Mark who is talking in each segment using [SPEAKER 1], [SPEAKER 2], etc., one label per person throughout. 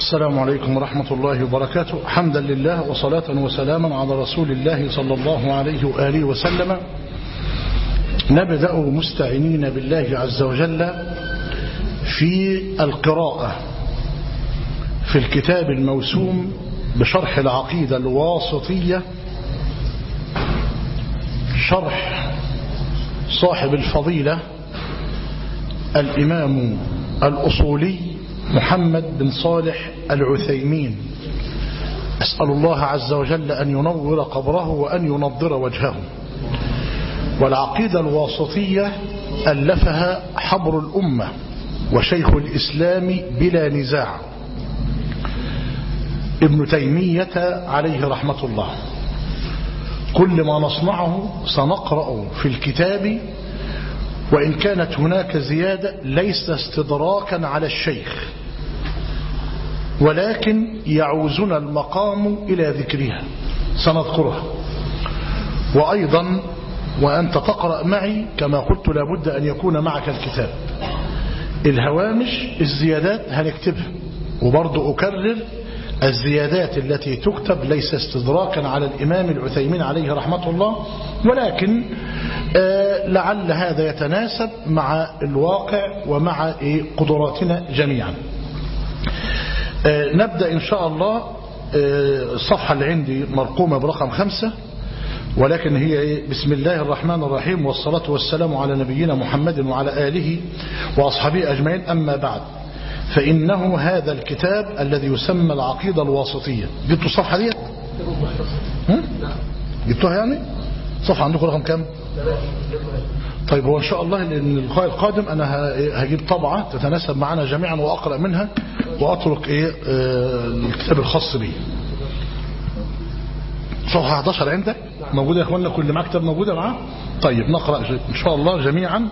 [SPEAKER 1] السلام عليكم ورحمة الله وبركاته. حمدا لله وصلاة وسلاما على رسول الله صلى الله عليه وآله وسلم. نبدأ مستعينين بالله عز وجل في القراءة في الكتاب الموسوم بشرح العقيدة الواسطية، شرح صاحب الفضيلة الإمام الأصولي محمد بن صالح العثيمين. أسأل الله عز وجل أن ينور قبره وأن ينضر وجهه. والعقيدة الواسطية ألفها حبر الأمة وشيخ الإسلام بلا نزاع ابن تيمية عليه رحمة الله. كل ما نصنعه سنقرأ في الكتاب، وإن كانت هناك زيادة ليس استدراكا على الشيخ، ولكن يعوزنا المقام إلى ذكرها سنذكرها. وأيضا وأنت تقرأ معي كما قلت لابد أن يكون معك الكتاب. الهوامش الزيادات هنكتبها، وبرضو أكرر الزيادات التي تكتب ليس استدراكا على الإمام العثيمين عليه رحمة الله، ولكن لعل هذا يتناسب مع الواقع ومع قدراتنا جميعا. نبدأ إن شاء الله. الصفحة اللي عندي مرقومة برقم 5، ولكن هي بسم الله الرحمن الرحيم والصلاة والسلام على نبينا محمد وعلى آله وأصحابه أجمعين. أما بعد، فإنه هذا الكتاب الذي يسمى العقيدة الواسطية. جبتوا الصفحة دي؟ جبتوها يعني؟ صفحة عندكم رقم كام؟ طيب، هو إن شاء الله اللقاء القادم أنا هجيب طبعة تتناسب معنا جميعا وأقرأ منها، وأترك الكتاب الخاص به. صفحة 11 عندك موجودة يا أخواننا؟ كل معاه كتاب موجودة معاه؟ طيب نقرأ إن شاء الله جميعا.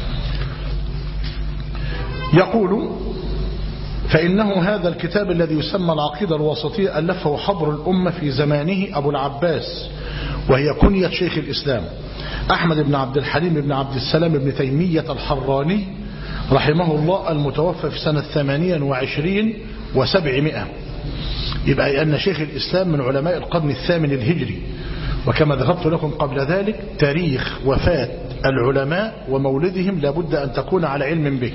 [SPEAKER 1] يقول: فإنه هذا الكتاب الذي يسمى العقيدة الواسطية ألفه حبر الأمة في زمانه أبو العباس، وهي كنية شيخ الإسلام أحمد بن عبد الحليم بن عبد السلام بن تيمية الحراني رحمه الله، المتوفى في سنة 28 و700. يبقى أن شيخ الإسلام من علماء القرن الثامن الهجري، وكما ذكرت لكم قبل ذلك تاريخ وفاة العلماء ومولدهم لابد أن تكون على علم به.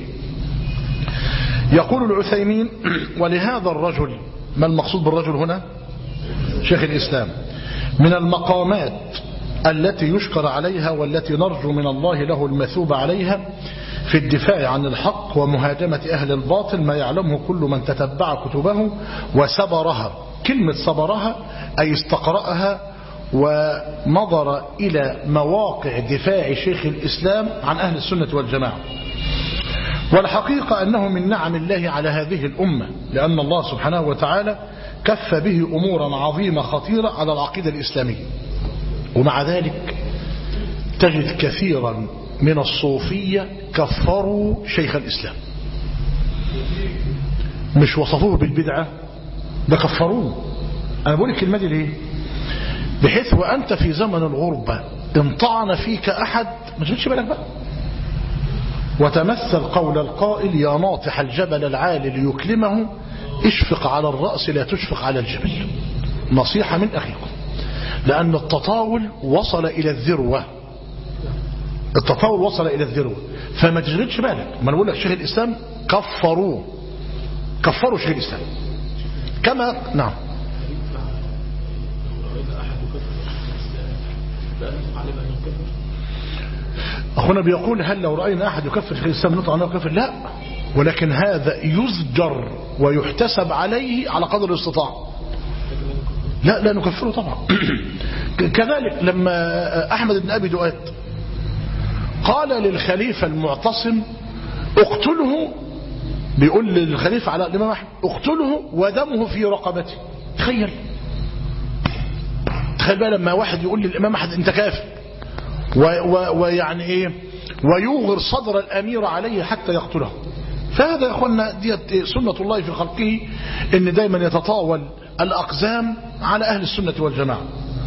[SPEAKER 1] يقول العثيمين: ولهذا الرجل، ما المقصود بالرجل هنا؟ شيخ الإسلام. من المقامات التي يشكر عليها والتي نرجو من الله له المثوب عليها في الدفاع عن الحق ومهاجمة أهل الباطل ما يعلمه كل من تتبع كتبه وسبرها. كلمة سبرها أي استقرأها ونظر إلى مواقع دفاع شيخ الإسلام عن أهل السنة والجماعة. والحقيقة أنه من نعم الله على هذه الأمة، لأن الله سبحانه وتعالى كف به أمورا عظيمة خطيرة على العقيدة الإسلامية. ومع ذلك تجد كثيرا من الصوفية كفروا شيخ الإسلام، مش وصفوه بالبدعة، ده كفروه. أنا بقول الكلمة دي ليه؟ بحيث وأنت في زمن الغربة إن طعن فيك أحد ما تجدش بالك بقى، وتمثل قول القائل: يا ناطح الجبل العالي ليكلمه اشفق على الرأس لا تشفق على الجبل. نصيحة من أخيكم، لأن التطاول وصل إلى الذروة. التطاول وصل إلى الذروة، فما تشغلش بالك. ما نقول لك شيخ الإسلام كفروا شيخ الإسلام كما نعم. أخونا بيقول: هل لو رأينا أحد يكفر شيخ الإسلام نطلع عنه يكفر؟ لا، ولكن هذا يزجر ويحتسب عليه على قدر الاستطاعة. لا نكفره طبعا. كذلك لما أحمد بن أبي دؤاد قال للخليفة المعتصم: اقتله، بيقول للخليفة على الإمام أحمد: اقتله ودمه في رقبته. تخيل بقى لما واحد يقول للإمام أحمد أنت كافر، ويعني إيه، ويوغر صدر الأمير عليه حتى يقتله. فهذا يا أخوانا دي سنة الله في خلقه، إن دايما يتطاول الأقزام على أهل السنة والجماعة.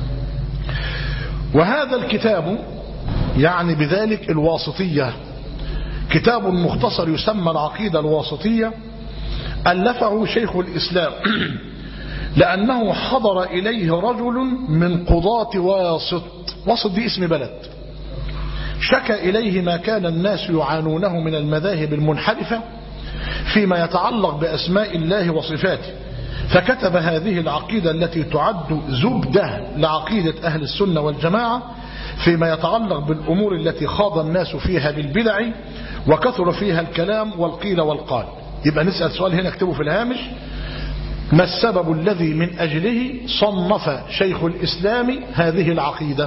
[SPEAKER 1] وهذا الكتاب يعني بذلك الواسطية كتاب مختصر يسمى العقيدة الواسطية، ألفه شيخ الإسلام لأنه حضر إليه رجل من قضاة واسط. واسط دي اسم بلد. شكى إليه ما كان الناس يعانونه من المذاهب المنحرفة فيما يتعلق بأسماء الله وصفاته، فكتب هذه العقيدة التي تعد زبدة لعقيدة أهل السنة والجماعة فيما يتعلق بالأمور التي خاض الناس فيها بالبدع وكثر فيها الكلام والقيل والقال. يبقى نسأل سؤال هنا اكتبه في الهامش: ما السبب الذي من أجله صنف شيخ الإسلام هذه العقيدة؟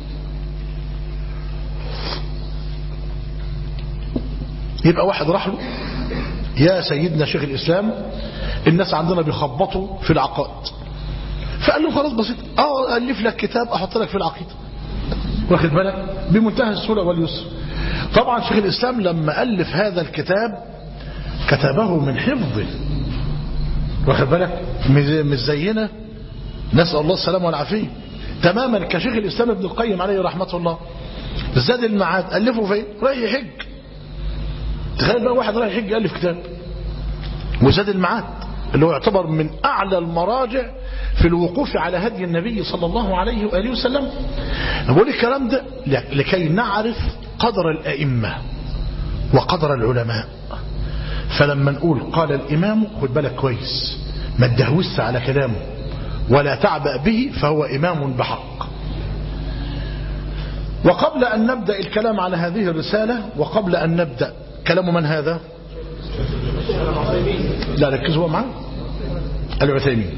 [SPEAKER 1] يبقى واحد راح له: يا سيدنا شيخ الإسلام، الناس عندنا بيخبطوا في العقائد. فقال له: خلاص بسيط، ألف لك كتاب أحط لك في العقيدة. واخد بالك؟ بمنتهى السهولة واليسر. طبعا شيخ الإسلام لما ألف هذا الكتاب كتبه من حفظه. واخد بالك؟ مش زينا، نسأل الله السلامة والعافية، تماما كشيخ الإسلام ابن القيم عليه رحمة الله. زاد المعاد ألفه فين؟ رايح يحج. تخيل بقى واحد رايح يحج ألف كتاب. وزاد المعاد اللي هو يعتبر من أعلى المراجع في الوقوف على هدي النبي صلى الله عليه وآله وسلم. بقول الكلام ده لكي نعرف قدر الأئمة وقدر العلماء. فلما نقول قال الإمام خد بالك كويس، ما تدهوس على كلامه ولا تعبأ به، فهو إمام بحق. وقبل أن نبدأ الكلام على هذه الرسالة، وقبل أن نبدأ كلام من هذا؟ لا ركزوا معي، العثيمين.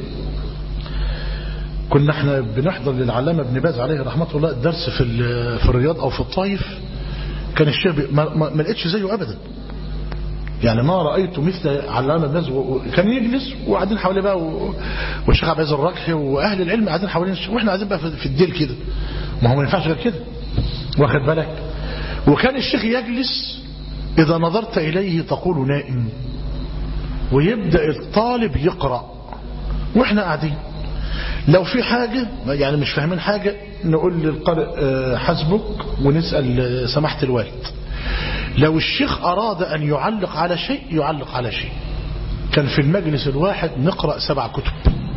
[SPEAKER 1] كنا احنا بنحضر للعلامة ابن باز عليه رحمة الله الدرس في الرياض أو في الطائف. كان الشيخ ما لقيتش زيه أبدا، يعني ما رأيت مثل علامة ابن باز. كان يجلس وقاعدين حواليه بقى والشيخ عبد العزيز الركحي وأهل العلم قاعدين حوالين الشيخ، واحنا قاعدين بقى في الديل كده، ما هو ما ينفعش غير كده. واخد بالك؟ وكان الشيخ يجلس إذا نظرت إليه تقول نائم، ويبدأ الطالب يقرأ واحنا قاعدين. لو في حاجة يعني مش فاهمين حاجة نقول للقارئ حسبك، ونسأل سماحة الوالد. لو الشيخ أراد أن يعلق على شيء يعلق على شيء. كان في المجلس الواحد نقرأ 7 كتب،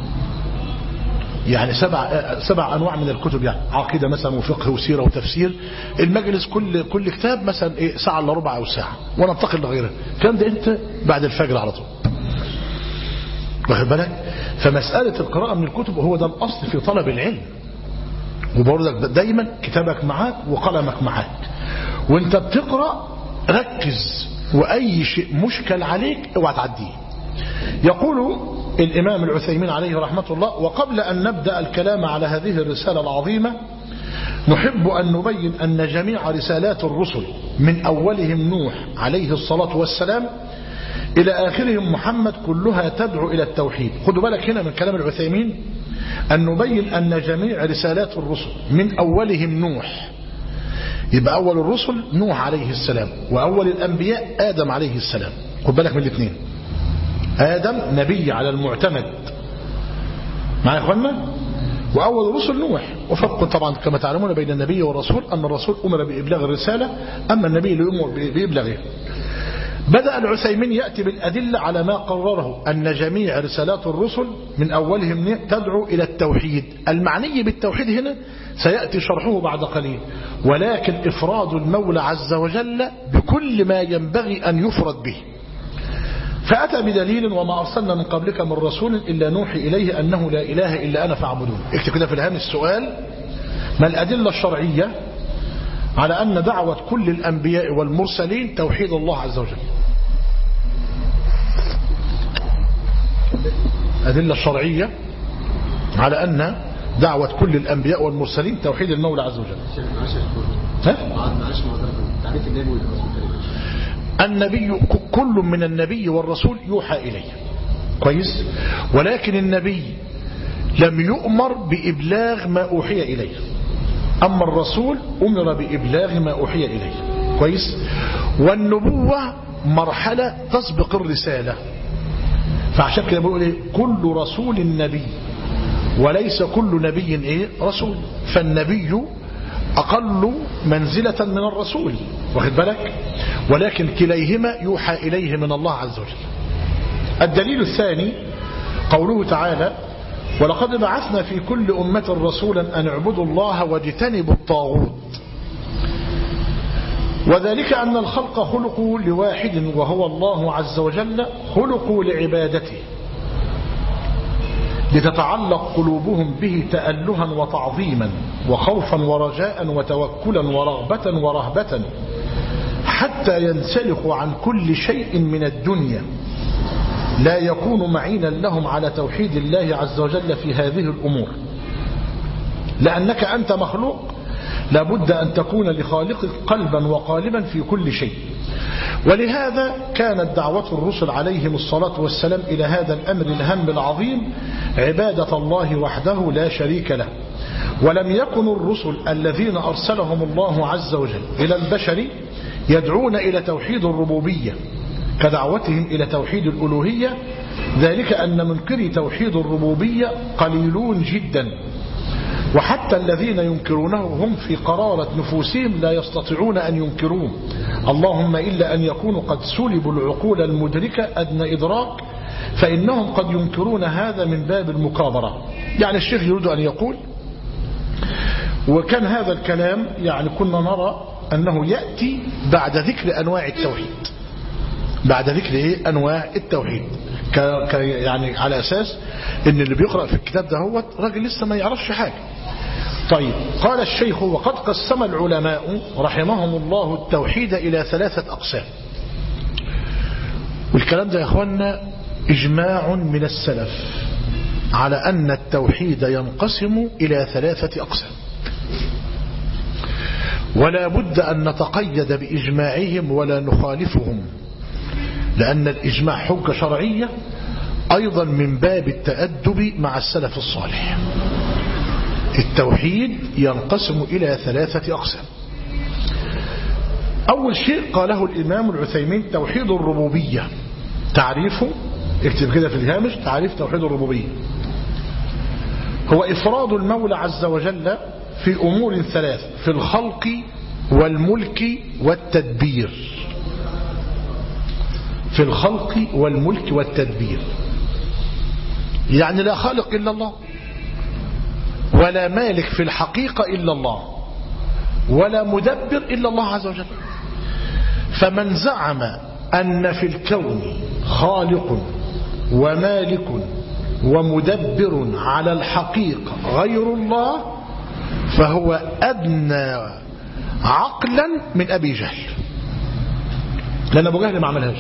[SPEAKER 1] يعني 7 أنواع من الكتب، يعني عقيدة مثلا وفقه وسيرة وتفسير. المجلس كل كتاب مثلا ساعة إلا ربع أو ساعة، وننتقل لغيرها. الكلام ده أنت بعد الفجر على طول. واخد بالك؟ فمسألة القراءة من الكتب هو ده الأصل في طلب العلم. وبقول لك دايما كتابك معاك وقلمك معاك، وانت بتقرأ ركز، وأي شيء مشكل عليك اوعى تعديه. يقول الإمام العثيمين عليه رحمة الله: وقبل أن نبدأ الكلام على هذه الرسالة العظيمة نحب أن نبين أن جميع رسالات الرسل من أولهم نوح عليه الصلاة والسلام إلى آخرهم محمد كلها تدعو إلى التوحيد. خدوا بالك هنا من كلام العثيمين، أن نبين أن جميع رسالات الرسل من أولهم نوح، يبقى أول الرسل نوح عليه السلام، وأول الأنبياء آدم عليه السلام. خد بالك من الاثنين، آدم نبي على المعتمد معايا يا اخوانا، وأول الرسل نوح. وفرق طبعا كما تعلمون بين النبي والرسول، أن الرسول أمر بإبلاغ الرسالة، أما النبي اللي أمر بإبلاغه. بدأ العثيمين يأتي بالأدلة على ما قرره أن جميع رسالات الرسل من أولهم تدعو إلى التوحيد. المعني بالتوحيد هنا سيأتي شرحه بعد قليل، ولكن إفراد المولى عز وجل بكل ما ينبغي أن يفرد به. فأتى بدليل: وما أرسلنا من قبلك من رسول إلا نوحي إليه أنه لا إله إلا أنا فاعبدون. اكتب كده في الهامش السؤال: ما الأدلة الشرعية على أن دعوة كل الأنبياء والمرسلين توحيد الله عز وجل؟ أدلة الشرعية على أن دعوة كل الأنبياء والمرسلين توحيد المولى عز وجل. النبي كل من النبي والرسول يوحى إليه كويس، ولكن النبي لم يؤمر بإبلاغ ما أوحي إليه، أما الرسول أمر بإبلاغ ما أوحي إليه كويس. والنبوة مرحلة تسبق الرسالة، فعشان كده بقول إيه؟ كل رسول نبي، وليس كل نبي رسول. فالنبي أقل منزلة من الرسول، واخد بالك؟ ولكن كليهما يوحى إليه من الله عز وجل. الدليل الثاني قوله تعالى: ولقد بعثنا في كل أمة رسولا أن اعبدوا الله واجتنبوا الطاغوت. وذلك أن الخلق خلقوا لواحد وهو الله عز وجل، خلقوا لعبادته لتتعلق قلوبهم به تألها وتعظيما وخوفا ورجاء وتوكلا ورغبة ورهبة، حتى ينسلخوا عن كل شيء من الدنيا لا يكون معينا لهم على توحيد الله عز وجل في هذه الأمور، لأنك أنت مخلوق لابد أن تكون لخالقك قلبا وقالبا في كل شيء. ولهذا كانت دعوة الرسل عليهم الصلاة والسلام إلى هذا الأمر الهام العظيم عبادة الله وحده لا شريك له. ولم يكن الرسل الذين أرسلهم الله عز وجل إلى البشر يدعون إلى توحيد الربوبية كدعوتهم إلى توحيد الألوهية، ذلك أن منكري توحيد الربوبية قليلون جدا، وحتى الذين ينكرونه هم في قرارة نفوسهم لا يستطيعون أن ينكروه، اللهم إلا أن يكونوا قد سلبوا العقول المدركة أدنى إدراك، فإنهم قد ينكرون هذا من باب المكابرة. يعني الشيخ يريد أن يقول، وكان هذا الكلام يعني كنا نرى أنه يأتي بعد ذكر أنواع التوحيد، بعد ذكر أنواع التوحيد، يعني على أساس أن اللي بيقرأ في الكتاب ده هو راجل لسه ما يعرفش حاجة. طيب، قال الشيخ: وقد قسم العلماء رحمهم الله التوحيد إلى 3 أقسام. والكلام ده يا أخوانا إجماع من السلف على أن التوحيد ينقسم إلى 3 أقسام، ولا بد أن نتقيد بإجماعهم ولا نخالفهم، لأن الإجماع حجة شرعية أيضا من باب التأدب مع السلف الصالح. التوحيد ينقسم إلى 3 أقسام. أول شيء قاله الإمام العثيمين: توحيد الربوبية. تعريفه اكتب كده في الهامش: تعريف توحيد الربوبية هو إفراد المولى عز وجل في أمور 3: في الخلق والملك والتدبير. في الخلق والملك والتدبير، يعني لا خالق إلا الله، ولا مالك في الحقيقة إلا الله، ولا مدبر إلا الله عز وجل. فمن زعم أن في الكون خالق ومالك ومدبر على الحقيقة غير الله فهو أدنى عقلا من أبي جهل، لأن أبو جهل ما عملهاش،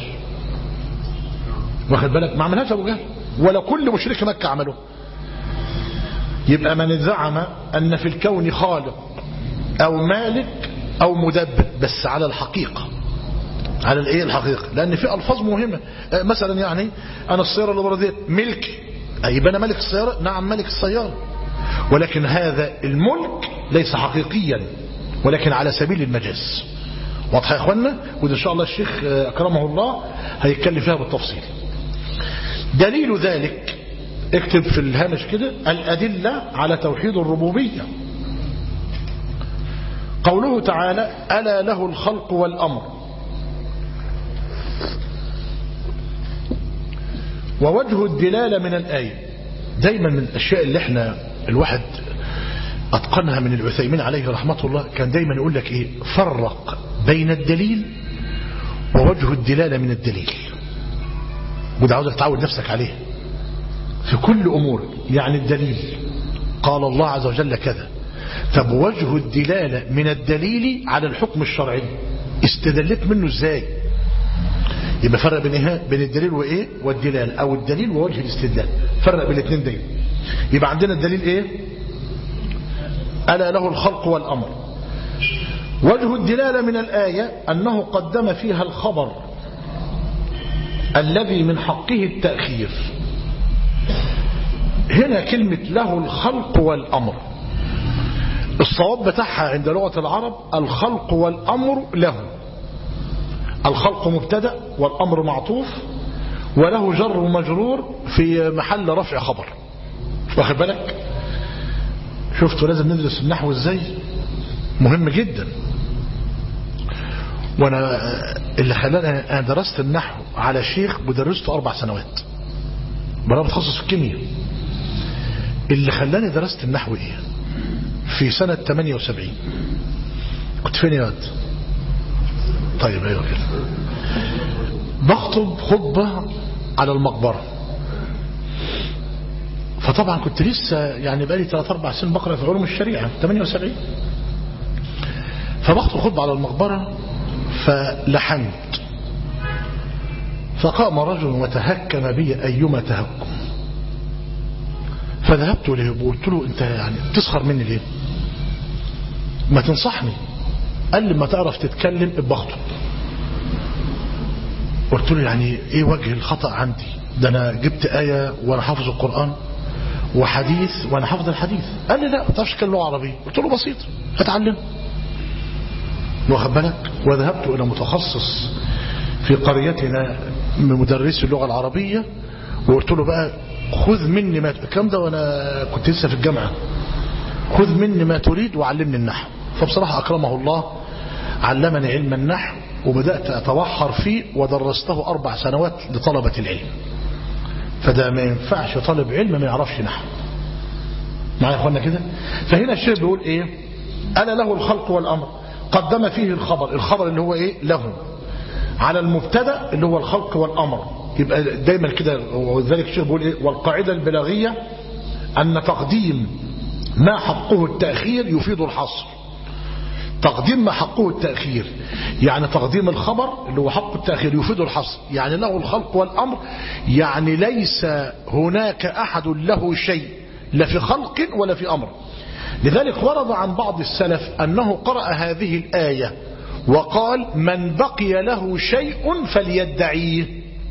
[SPEAKER 1] واخد بالك؟ ما عملهاش أبو جهل ولا كل مشرك مكة عمله. يبقى من زعم أن في الكون خالق أو مالك أو مدبر بس على الحقيقة، على الايه الحقيقة، لأن في ألفاظ مهمة. مثلا يعني أنا السيارة اللي ورا ديت ملكي، يبقى أنا ملك السيارة، نعم ملك السيارة، ولكن هذا الملك ليس حقيقيا ولكن على سبيل المجاز. واضح يا اخوانا؟ وده ان شاء الله الشيخ اكرمه الله هيتكلم فيها بالتفصيل. دليل ذلك اكتب في الهامش كده: الأدلة على توحيد الربوبية. قوله تعالى: ألا له الخلق والأمر. ووجه الدلالة من الآية، دايما من الأشياء اللي احنا الواحد أتقنها من العثيمين عليه رحمة الله، كان دايما يقول لك ايه: فرق بين الدليل ووجه الدلالة من الدليل. وده عاوزك تعود نفسك عليه في كل أمور. يعني الدليل قال الله عز وجل كذا، طب وجه الدلالة من الدليل على الحكم الشرعي استدلت منه ازاي؟ يبقى فرق بين الدليل وايه والدلالة، او الدليل ووجه الاستدلال، فرق بين الاثنين دي. يبقى عندنا الدليل ايه؟ ألا له الخلق والأمر. وجه الدلالة من الآية أنه قدم فيها الخبر الذي من حقه التأخير. هنا كلمة له الخلق والأمر الصواب بتاعها عند لغة العرب الخلق والأمر له. الخلق مبتدأ والأمر معطوف وله جر ومجرور في محل رفع خبر. واخد بالك؟ شفتوا لازم ندرس النحو ازاي؟ مهم جدا. وانا اللي خلاني انا درست النحو على شيخ ودرسته 4 سنوات أنا بتخصص في الكيمياء. اللي خلاني درست النحو إيه؟ في سنة 78 كنت فين يا واد؟ طيب أيوة كده. بخطب خطبة على المقبرة، فطبعا كنت لسه يعني بقالي 3-4 سنين بقرأ في علوم الشريعة 78. فبخطب خطبة على المقبرة فلحنت، فقام رجل وتهكم بي أيما تهكم، فذهبت إليه وقلت له أنت يعني تسخر مني ليه؟ ما تنصحني. قال لي ما تعرف تتكلم بخطب. قلت له يعني ايه وجه الخطأ عندي؟ ده انا جبت آية وانا حافظ القرآن وحديث وانا حافظ الحديث. قال لي لا ما تعرفش تتكلم لغة عربية. قلت له بسيط هتعلم. واخد بالك؟ وذهبت الى متخصص في قريتنا من مدرسي اللغة العربية وقلت له بقى خذ مني ما الكلام ده وانا كنت لسه في الجامعة، خذ مني ما تريد وعلمني النحو. فبصراحة أكرمه الله علمني علم النحو وبدأت أتوحر فيه ودرسته 4 سنوات لطلبة العلم. فده ما ينفعش طالب علم ما يعرفش نحو. معايا يا اخوانا كده؟ فهنا الشيخ بيقول ايه؟ ألا له الخلق والأمر، قدم فيه الخبر اللي هو ايه؟ له، على المبتدا اللي هو الخلق والأمر. يبقى دايما كده، وذلك الشيخ بيقول ايه؟ والقاعدة البلاغية أن تقديم ما حقه التأخير يفيد الحصر. تقديم ما حقه التأخير يعني تقديم الخبر اللي هو حق التأخير يفيد الحصر، يعني له الخلق والأمر، يعني ليس هناك أحد له شيء لا في خلق ولا في أمر. لذلك ورد عن بعض السلف أنه قرأ هذه الآية وقال من بقي له شيء فليدعيه.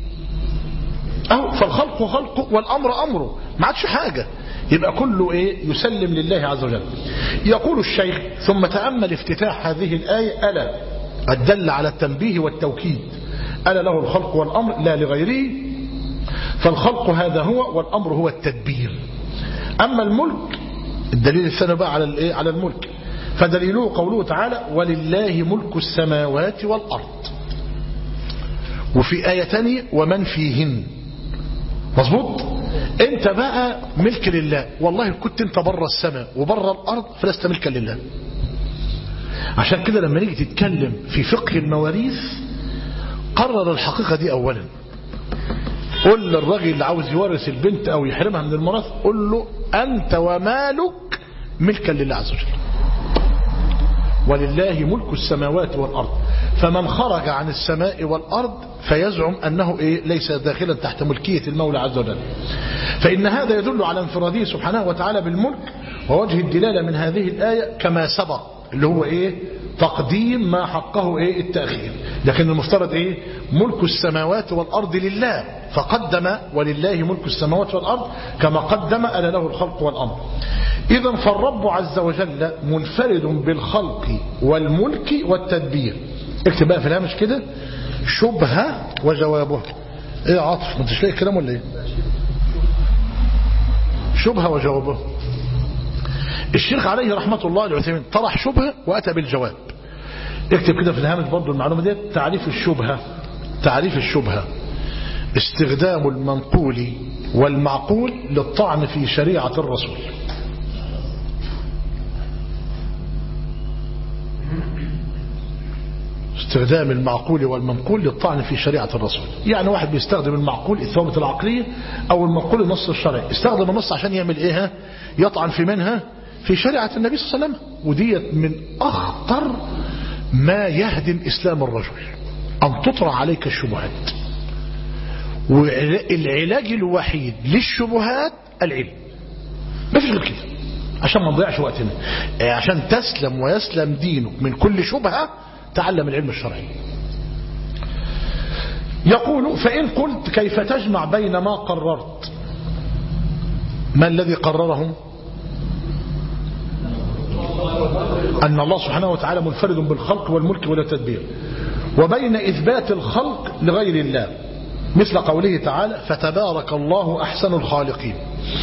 [SPEAKER 1] فالخلق خلقه والأمر أمره، ما عادش حاجة، يبقى كله ايه؟ يسلم لله عز وجل. يقول الشيخ ثم تأمل افتتاح هذه الآية ألا الدل على التنبيه والتوكيد. ألا له الخلق والأمر لا لغيره، فالخلق هذا هو والأمر هو التدبير. أما الملك الدليل الثاني بقى على الايه؟ على الملك، فدليله قوله تعالى ولله ملك السماوات والأرض، وفي آية ثانية ومن فيهن. مظبوط؟ انت بقى ملك لله، والله كنت انت بره السماء وبره الارض فلست ملكا لله. عشان كده لما نيجي تتكلم في فقه المواريث قرر الحقيقة دي اولا. قل للراجل اللي عاوز يورث البنت او يحرمها من الميراث قل له انت ومالك ملكا لله عز وجل، ولله ملك السماوات والأرض. فمن خرج عن السماء والأرض فيزعم أنه إيه؟ ليس داخلا تحت ملكية المولى عز وجل. فإن هذا يدل على انفراده سبحانه وتعالى بالملك. ووجه الدلالة من هذه الآية كما سبق اللي هو إيه؟ تقديم ما حقه إيه؟ التأخير. لكن المفترض إيه؟ ملك السماوات والأرض لله، فقدم ولله ملك السماوات والأرض كما قدم ألا له الخلق والأمر. إذن فالرب عز وجل منفرد بالخلق والملك والتدبير. اكتب بقى في الهامش كده شبهة وجوابه. ايه عاطف ما انتش لاقي الكلام ولا ايه؟ شبهة وجوابه. الشيخ عليه رحمة الله العثيمين طرح شبهة وأتى بالجواب. اكتب كده في الهامش برضو المعلومة دي. تعريف الشبهة. تعريف الشبهة استخدام المنقول والمعقول للطعن في شريعة الرسول. استخدام المعقول والمنقول للطعن في شريعة الرسول. يعني واحد بيستخدم المعقول الثوابت العقلية او المنقول النص الشرعي، استخدم النص عشان يعمل ايه؟ يطعن في منها في شريعة النبي صلى الله عليه وسلم. وديت من اخطر ما يهدم اسلام الرجل، ان تطرح عليك الشبهات. والعلاج الوحيد للشبهات العلم، ما فيش غير كده، عشان ما نضيعش وقتنا. عشان تسلم ويسلم دينك من كل شبهة تعلم العلم الشرعي. يقول فإن قلت كيف تجمع بين ما قررت، ما الذي قرره؟ أن الله سبحانه وتعالى منفرد بالخلق والملك والتدبير، وبين إثبات الخلق لغير الله مثل قوله تعالى فتبارك الله أحسن الخالقين.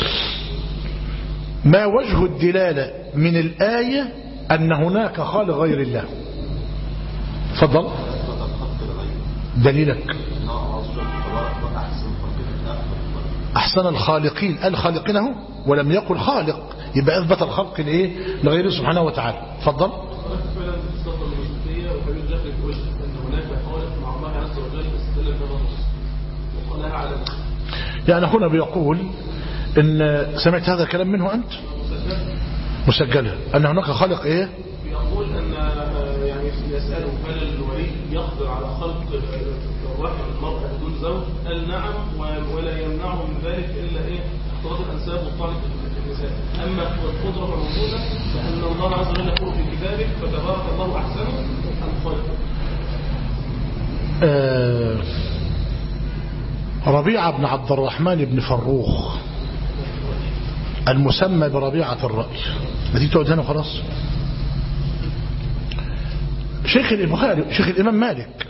[SPEAKER 1] ما وجه الدلالة من الآية أن هناك خالق غير الله؟ تفضل دليلك. أحسن الخالقين الخالقين هو ولم يقل خالق، يبقى أثبت الخلق لإيه؟ لغيره سبحانه وتعالى. تفضل. يعني هنا بيقول إن سمعت هذا الكلام منه أنت مسجلة أن هناك خالق إيه؟
[SPEAKER 2] يقول أن يعني يسأله هل الولي يقدر على خلق رحم المرأة بدون زوج؟ قال نعم، ولا يمنعه من ذلك إلا إيه؟ اختلاط الأنساب والطعن في النساء. أما القدرة موجودة فأن الله عز وجل يقول في كتابه فتبارك الله أحسن الخالقين.
[SPEAKER 1] ربيعة بن عبد الرحمن بن فروخ المسمى بربيعة الرأي، ما تيجي تقعد هنا وخلاص. شيخ البخاري شيخ الإمام مالك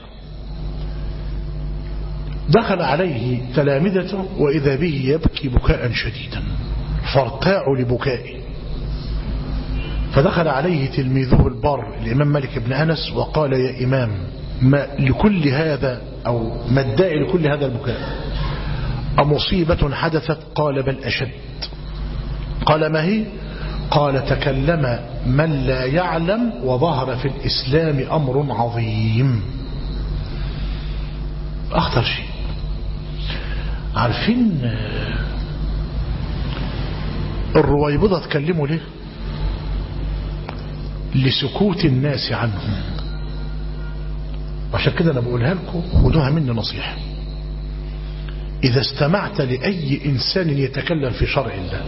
[SPEAKER 1] دخل عليه تلامذته وإذا به يبكي بكاء شديدا فارتاعوا لبكائه، فدخل عليه تلميذه البر الإمام مالك بن أنس وقال يا إمام ما لكل هذا أو ما الداعي لكل هذا البكاء؟ أمصيبة حدثت؟ قال بل أشد. قال ما هي؟ قال تكلم من لا يعلم وظهر في الإسلام أمر عظيم. أخطر شيء عارفين الرويبضة تكلموا ليه؟ لسكوت الناس عنهم. عشان كده أنا بقولها لكم خدوها مني نصيحة، إذا استمعت لأي إنسان يتكلم في شرع الله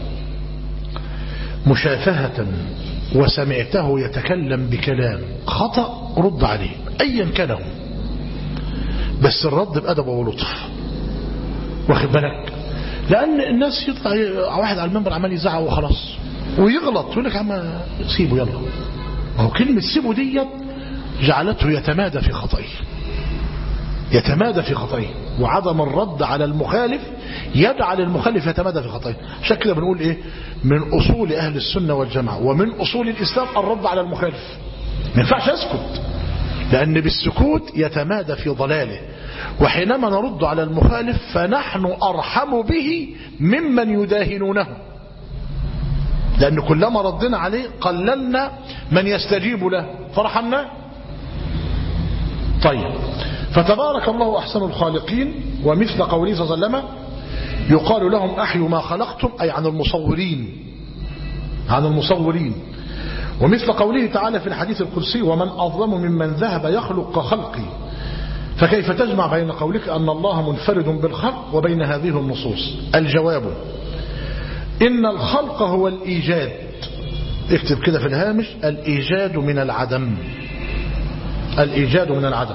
[SPEAKER 1] مشافهة وسمعته يتكلم بكلام خطأ رد عليه أيا كان هو، بس الرد بأدب ولطف، واخد بالك؟ لأن الناس يطلع واحد على المنبر عمال يزعق وخلاص ويغلط يقول لك عم سيبه يلا، وهو كلمة سيبه ديت جعلته يتمادى في خطئه، يتمادى في خطئه، وعدم الرد على المخالف يجعل المخالف يتمادى في خطئه. عشان كده بنقول ايه؟ من اصول اهل السنة والجماعة ومن اصول الاسلام الرد على المخالف. ما ينفعش اسكت، لان بالسكوت يتمادى في ضلاله، وحينما نرد على المخالف فنحن ارحم به ممن يداهنونه، لان كلما ردنا عليه قللنا من يستجيب له فرحمنا. طيب، فتبارك الله أحسن الخالقين، ومثل قوله صلى الله عليه وسلم يقال لهم أحيوا ما خلقتم، أي عن المصورين، عن المصورين. ومثل قوله تعالى في الحديث القدسي ومن أظلم ممن ذهب يخلق كخلقي، فكيف تجمع بين قولك أن الله منفرد بالخلق وبين هذه النصوص؟ الجواب إن الخلق هو الإيجاد، اكتب كده في الهامش الإيجاد من العدم، الإيجاد من العدم.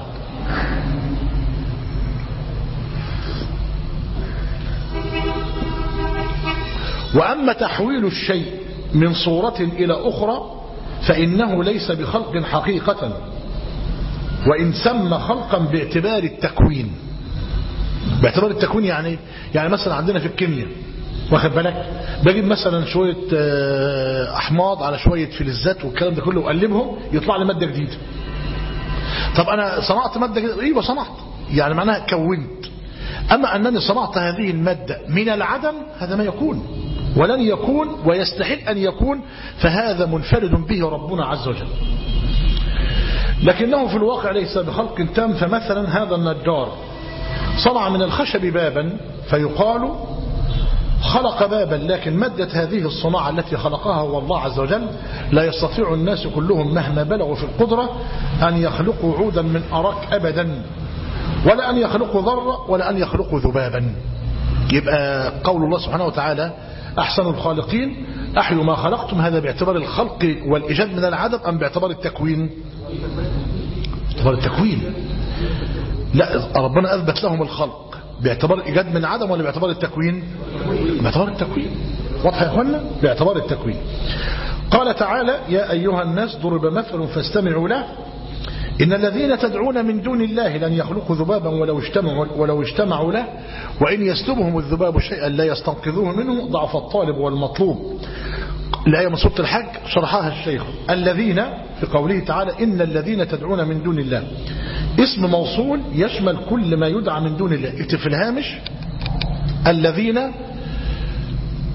[SPEAKER 1] وأما تحويل الشيء من صورة إلى أخرى فإنه ليس بخلق حقيقة، وإن سمى خلقا باعتبار التكوين. باعتبار التكوين يعني مثلا عندنا في الكيمياء، واخد بالك، بجيب مثلا شوية أحماض على شوية فلزات والكلام ده كله وأقلبهم يطلع لي مادة جديدة. طب أنا صنعت مادة جديدة، أيوة صنعت، يعني معناها كونت. أما أنني صنعت هذه المادة من العدم هذا ما يكون ولن يكون ويستحيل أن يكون، فهذا منفرد به ربنا عز وجل. لكنه في الواقع ليس بخلق تام. فمثلا هذا النجار صنع من الخشب بابا فيقال خلق بابا، لكن مادة هذه الصناعة التي خلقها هو الله عز وجل. لا يستطيع الناس كلهم مهما بلغوا في القدرة أن يخلقوا عودا من أراك أبدا، ولا أن يخلقوا ذرة، ولا أن يخلقوا ذبابا. يبقى قول الله سبحانه وتعالى أحسن الخالقين أحيوا ما خلقتم، هذا باعتبار الخلق والإيجاد من العدم أم باعتبار التكوين؟ باعتبار التكوين. لا، ربنا أثبت لهم الخلق باعتبار الإيجاد من العدم ولا باعتبار التكوين؟ باعتبار التكوين. واضح يا أخوانا؟ باعتبار التكوين. قال تعالى يا أيها الناس ضرب مثل فاستمعوا له إن الذين تدعون من دون الله لن يخلقوا ذبابا ولو اجتمعوا له وإن يسلبهم الذباب شيئا لا يستنقذوه منه ضعف الطالب والمطلوب. الآية من سورة الحج شرحها الشيخ. الذين في قوله تعالى إن الذين تدعون من دون الله اسم موصول يشمل كل ما يدعى من دون الله. اكتب في الهامش الذين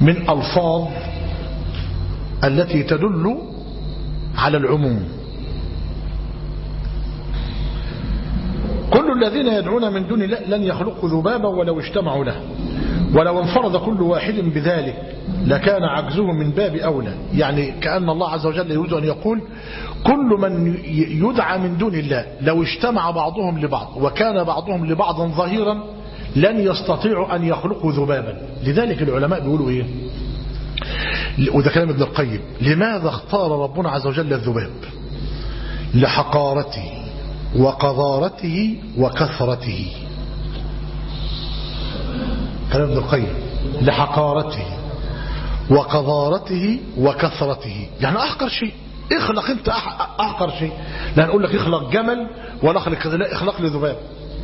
[SPEAKER 1] من ألفاظ التي تدل على العموم. كل الذين يدعون من دون الله لن يخلقوا ذبابا ولو اجتمعوا له ولو انفرد كل واحد بذلك لكان عجزه من باب أولى. يعني كأن الله عز وجل يريد أن يقول كل من يدعى من دون الله لو اجتمع بعضهم لبعض وكان بعضهم لبعض ظهيرا لن يستطيعوا أن يخلقوا ذبابا. لذلك العلماء بيقولوا إيه، وده كلام ابن القيم، لماذا اختار ربنا عز وجل الذباب؟ لحقارته وقذارته وكثرته. كلام ابن القيم، لحقارته وقذارته وكثرته. يعني أحقر شيء، اخلق انت أحقر شيء، لا نقول لك اخلق جمل ولا اخلق كذا، لا اخلق لي ذباب.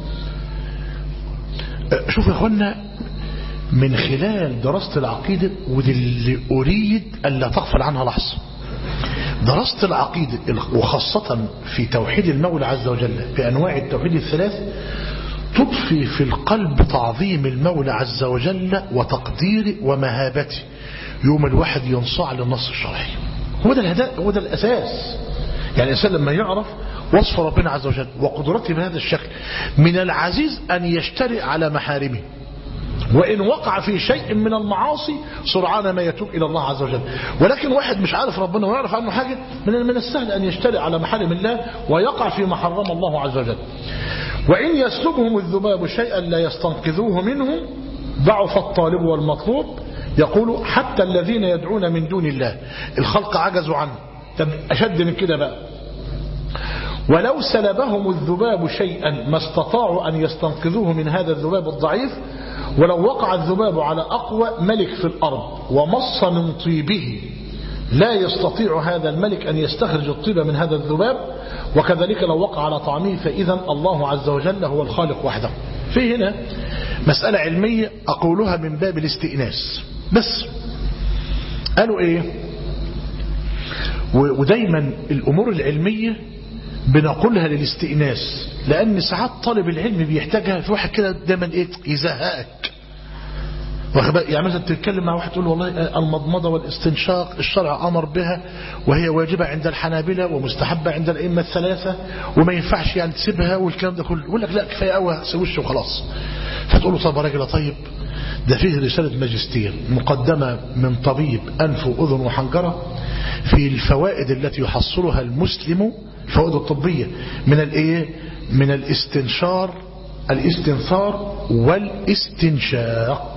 [SPEAKER 1] شوف يا اخوانا، من خلال دراسة العقيدة، ودي اللي أريد ألا تغفل عنها لحظة، دراسة العقيدة وخاصة في توحيد المولى عز وجل بأنواع التوحيد الثلاث تضفي في القلب تعظيم المولى عز وجل وتقديره ومهابته. يوم الواحد ينصاع للنص الشرعي، هو ده الهداء، هو ده الأساس. يعني الإنسان لما يعرف وصف ربنا عز وجل وقدرته بهذا الشكل، من العزيز أن يجترئ على محارمه، وإن وقع في شيء من المعاصي سرعان ما يتوب إلى الله عز وجل. ولكن واحد مش عارف ربنا ويعرف عنه حاجة، من السهل أن يجترئ على محارم الله ويقع فيما حرم الله عز وجل. وإن يسلبهم الذباب شيئا لا يستنقذوه منه ضعف الطالب والمطلوب. يقول حتى الذين يدعون من دون الله الخلق عجزوا عنه. طب أشد من كده بقى، ولو سلبهم الذباب شيئا ما استطاعوا أن يستنقذوه من هذا الذباب الضعيف. ولو وقع الذباب على أقوى ملك في الأرض ومص من طيبه لا يستطيع هذا الملك أن يستخرج الطيب من هذا الذباب. وكذلك لو وقع على طعامه فإذا الله عز وجل هو الخالق وحده. في هنا مسألة علمية أقولها من باب الاستئناس بس. قالوا إيه، ودايما الأمور العلمية بنقولها للاستئناس، لأن ساعات طالب العلم بيحتاجها. في واحد كده دايما إيه يزهقك، يعني مثلا تتكلم مع واحد تقول له والله المضمضة والاستنشاق الشرع أمر بها وهي واجبة عند الحنابلة ومستحبة عند الأئمة الثلاثة وما ينفعش يعني تسيبها والكلام ده كله. يقول لك لا كفاية قوي سويش وخلاص. فتقول له طب يا راجل طيب، ده فيه رسالة ماجستير مقدمة من طبيب أنف وأذن وحنجرة في الفوائد التي يحصلها المسلم، الفوائد الطبية من الايه، من الاستنثار والاستنشاق.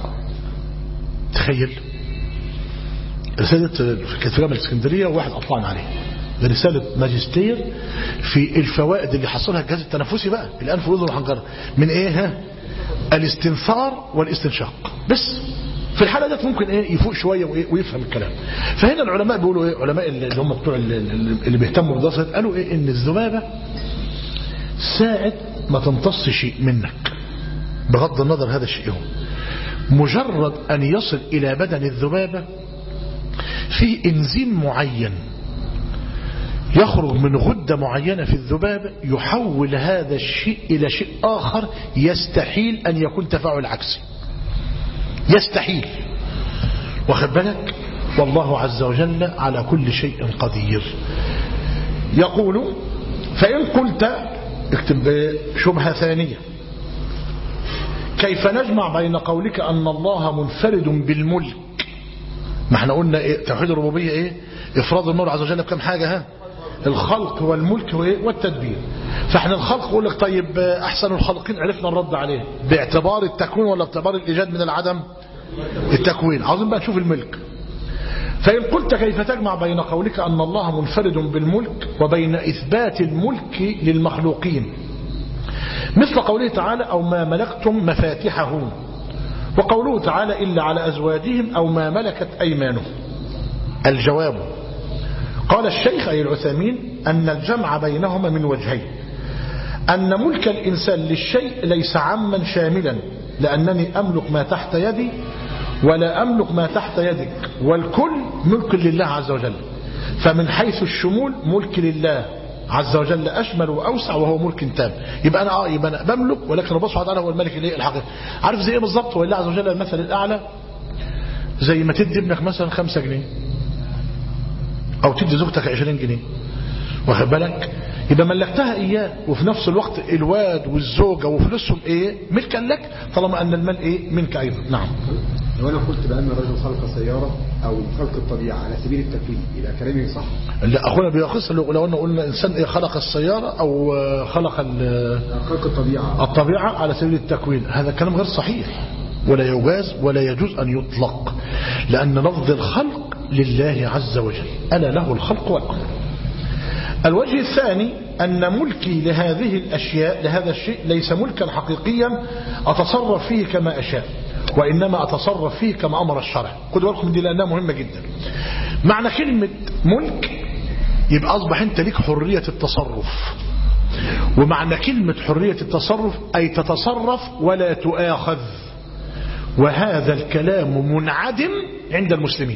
[SPEAKER 1] تخيل رسالة كانت في جامعة الاسكندرية وواحد أطلعنا عليه، ده رسالة ماجستير في الفوائد اللي حصلها الجهاز التنفسي بقى الأنف والأذن والحنجرة من ايه، الاستنثار والاستنشاق. بس في الحالة دي ممكن ايه يفوق شوية ويفهم الكلام. فهنا العلماء بيقولوا ايه، علماء اللي هم بتوع اللي بيهتموا بالدراسة قالوا ايه، ان الذبابة ساعة ما تمتص شيء منك بغض النظر هذا الشيء هو، مجرد أن يصل إلى بدن الذبابة في إنزيم معين يخرج من غدة معينة في الذبابة يحول هذا الشيء إلى شيء آخر يستحيل أن يكون تفاعل عكسي، يستحيل. واخد بالك، والله عز وجل على كل شيء قدير. يقول فإن قلت، اكتب شبهة ثانية، كيف نجمع بين قولك أن الله منفرد بالملك؟ ما احنا قلنا إيه؟ توحيد الربوبية ايه، افراد النور عز وجل بكم حاجة، ها، الخلق والملك والتدبير. فاحنا الخلق يقول لك طيب احسن الخلقين عرفنا الرد عليه باعتبار التكوين ولا باعتبار الايجاد من العدم؟ التكوين. عاوزين بقى نشوف الملك. فإن قلت كيف تجمع بين قولك أن الله منفرد بالملك وبين إثبات الملك للمخلوقين، مثل قوله تعالى أو ما ملكتم مفاتحه، وقوله تعالى إلا على أزواجهم أو ما ملكت أيمانهم؟ الجواب قال الشيخ أي العثيمين أن الجمع بينهما من وجهين، أن ملك الإنسان للشيء ليس عاما شاملا، لأنني أملك ما تحت يدي ولا أملك ما تحت يدك، والكل ملك لله عز وجل. فمن حيث الشمول ملك لله عز وجل أشمل وأوسع وهو ملك تام. يبقى أنا بملك، ولكن ربنا سبحانه وتعالى هو الملك الحقيقي. عارف زي إيه بالظبط؟ ولله عز وجل المثل الأعلى. زي ما تدي ابنك مثلا 5 جنيه او تدي زوجتك 20 جنيه، واخد بالك؟ يبقى ملكتها اياه، وفي نفس الوقت الواد والزوجة وفلوسهم ايه ملكا لك، طالما ان المال ايه منك ايضا. نعم.
[SPEAKER 3] لو انا قلت بان الرجل خلق سيارة او خلق الطبيعة على سبيل التكوين يبقى كلامي صح؟
[SPEAKER 1] لا اخونا بيخص لو ان قلنا انسان ايه خلق السيارة او خلق الطبيعة على سبيل التكوين، هذا كلام غير صحيح ولا يجاز ولا يجوز ان يطلق، لان لفظ الخلق لله عز وجل، الا له الخلق والامر. الوجه الثاني أن ملكي لهذه الأشياء لهذا الشيء ليس ملكا حقيقيا أتصرف فيه كما أشاء، وإنما أتصرف فيه كما أمر الشرع. خدوا بالكم دي لأنها مهمة جدا. معنى كلمة ملك يبقى أصبح أنت لك حرية التصرف، ومعنى كلمة حرية التصرف أي تتصرف ولا تؤاخذ، وهذا الكلام منعدم عند المسلمين.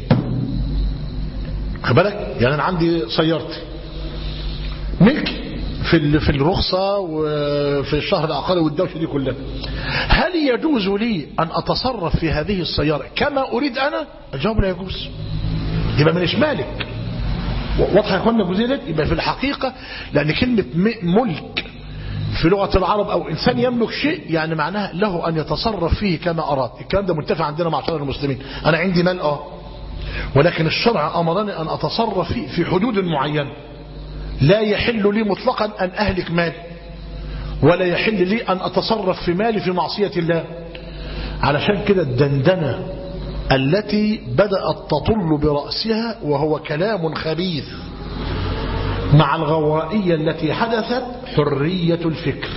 [SPEAKER 1] خبالك يعني أنا عندي سيارتي ملكي في الرخصة وفي الشهر العقاري والدوشة دي كلها، هل يجوز لي أن أتصرف في هذه السيارة كما أريد أنا؟ الجواب لا يجوز، يبقى ماليش مالك. واضح يا اخوانا الجزئيه دي؟ يبقى في الحقيقة لأن كلمة ملك في لغة العرب أو إنسان يملك شيء يعني معناها له أن يتصرف فيه كما أراد. الكلام ده منتفع عندنا مع شرع المسلمين. أنا عندي مال ولكن الشرع أمرني أن أتصرف فيه في حدود معينة، لا يحل لي مطلقا أن أهلك مالي، ولا يحل لي أن أتصرف في مالي في معصية الله. علشان كده الدندنة التي بدأت تطل برأسها وهو كلام خبيث مع الغوائية التي حدثت حرية الفكر.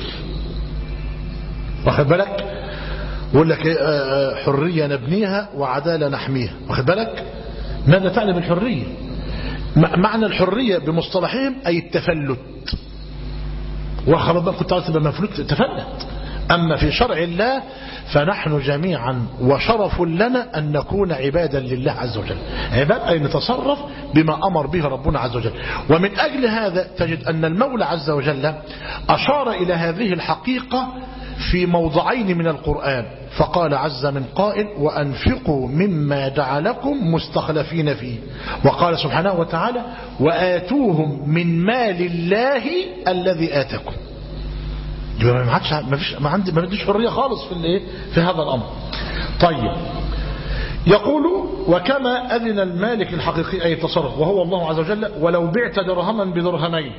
[SPEAKER 1] واخد بالك؟ يقول لك حرية نبنيها وعدالة نحميها. واخد بالك؟ ماذا تعني بالحرية؟ معنى الحرية بمصطلحهم أي التفلت، وخلاص بقى كنت عايز تبقى مفلوت تفلت. أما في شرع الله فنحن جميعا وشرف لنا أن نكون عبادا لله عز وجل، عباد أي نتصرف بما أمر به ربنا عز وجل. ومن أجل هذا تجد أن المولى عز وجل أشار إلى هذه الحقيقة في موضعين من القرآن، فقال عز من قائل وأنفقوا مما جعلكم مستخلفين فيه، وقال سبحانه وتعالى وآتوهم من مال الله الذي آتاكم. ما عنديش حرية خالص في هذا الأمر. طيب يقول وكما أذن المالك الحقيقي أي تصرف وهو الله عز وجل ولو بعت درهما بدرهمين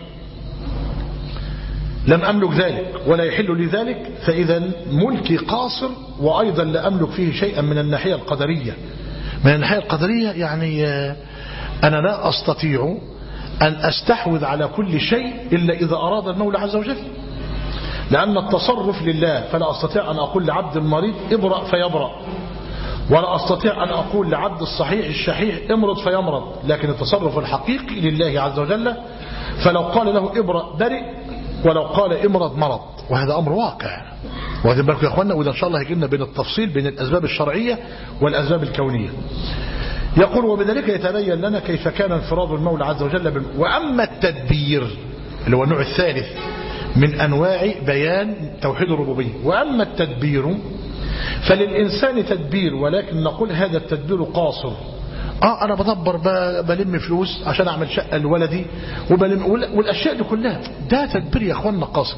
[SPEAKER 1] لم أملك ذلك ولا يحل لي ذلك، فإذا ملكي قاصر، وأيضا لا أملك فيه شيئا من الناحية القدرية. من الناحية القدرية يعني أنا لا أستطيع أن أستحوذ على كل شيء إلا إذا أراد المولى عز وجل، لأن التصرف لله، فلا أستطيع أن أقول لعبد المريض ابرأ فيبرأ، ولا أستطيع أن أقول لعبد الصحيح الشحيح امرض فيمرض، لكن التصرف الحقيقي لله عز وجل، فلو قال له ابرأ برئ ولو قال امرض مرض، وهذا أمر واقع. وهذا بالكم يا أخوانا، وإذا إن شاء الله هيجينا بين التفصيل بين الأسباب الشرعية والأسباب الكونية. يقول وبذلك يتبين لنا كيف كان انفراد المولى عز وجل وأما التدبير اللي هو النوع الثالث من أنواع بيان توحيد الربوبية، وأما التدبير فللإنسان تدبير، ولكن نقول هذا التدبير قاصر. أنا بدبر بلم فلوس عشان أعمل شقة لولدي والأشياء دي كلها، ده تدبير يا أخوانا قاصر،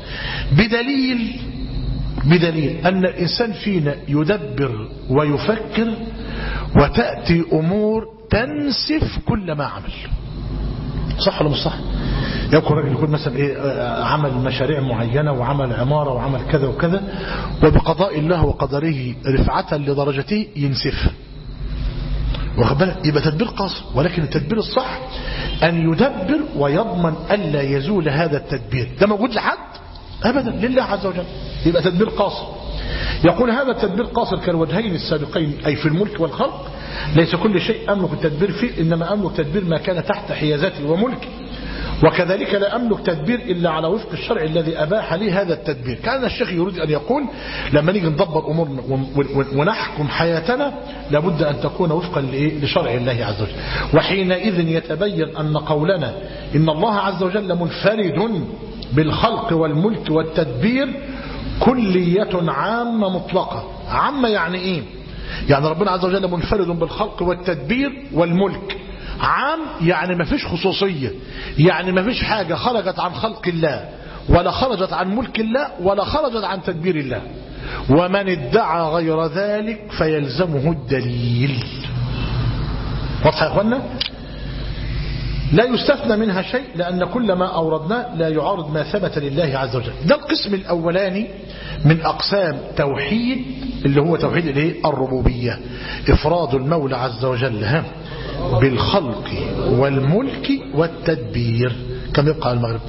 [SPEAKER 1] بدليل أن الإنسان فينا يدبر ويفكر وتأتي أمور تنسف كل ما عمل. صح ولا مش صح؟ يكون راجل يكون مثلا عمل مشاريع معينة وعمل عمارة وعمل كذا وكذا، وبقضاء الله وقدره رفعة لدرجته ينسفها. واخد بالك؟ يبقى تدبير قاصر. ولكن التدبير الصح أن يدبر ويضمن ألا يزول هذا التدبير. ده موجود لحد؟ أبدا، لله عز وجل. يبقى تدبير قاصر. يقول هذا التدبير قاصر كالوجهين السابقين، أي في الملك والخلق ليس كل شيء أملك التدبير فيه، إنما أملك تدبير ما كان تحت حيازتي وملكي، وكذلك لا أملك تدبير إلا على وفق الشرع الذي أباح لي هذا التدبير. كان الشيخ يريد أن يقول لما نيجي ندبر أمورنا ونحكم حياتنا لابد أن تكون وفقا لشرع الله عز وجل، وحينئذ يتبين أن قولنا إن الله عز وجل منفرد بالخلق والملك والتدبير كلية عامة مطلقة. عامة يعني إيه؟ يعني ربنا عز وجل منفرد بالخلق والتدبير والملك، عام يعني ما فيش خصوصية، يعني ما فيش حاجة خرجت عن خلق الله ولا خرجت عن ملك الله ولا خرجت عن تدبير الله. ومن ادعى غير ذلك فيلزمه الدليل. واضح يا اخوانا؟ لا يستثنى منها شيء، لأن كل ما أوردناه لا يعارض ما ثبت لله عز وجل. ده القسم الأولاني من أقسام توحيد، اللي هو توحيد الربوبية، إفراد المولى عز وجل بالخلق والملك والتدبير. كم يبقى المغرب؟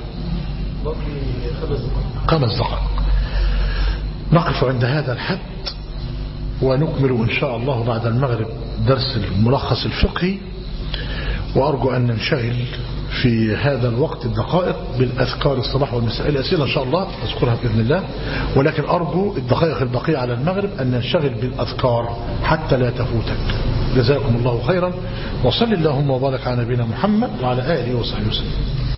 [SPEAKER 1] 5 دقائق. نقف عند هذا الحد ونكمل إن شاء الله بعد المغرب درس الملخص الفقهي. وأرجو أن ننشغل في هذا الوقت الدقائق بالأذكار الصباح والمساء. الأسئلة إن شاء الله أذكرها بإذن الله، ولكن أرجو الدقائق البقية على المغرب أن ننشغل بالأذكار حتى لا تفوتك. جزاكم الله خيرا، وصل اللهم وبارك على نبينا محمد وعلى آله وصحبه وسلم.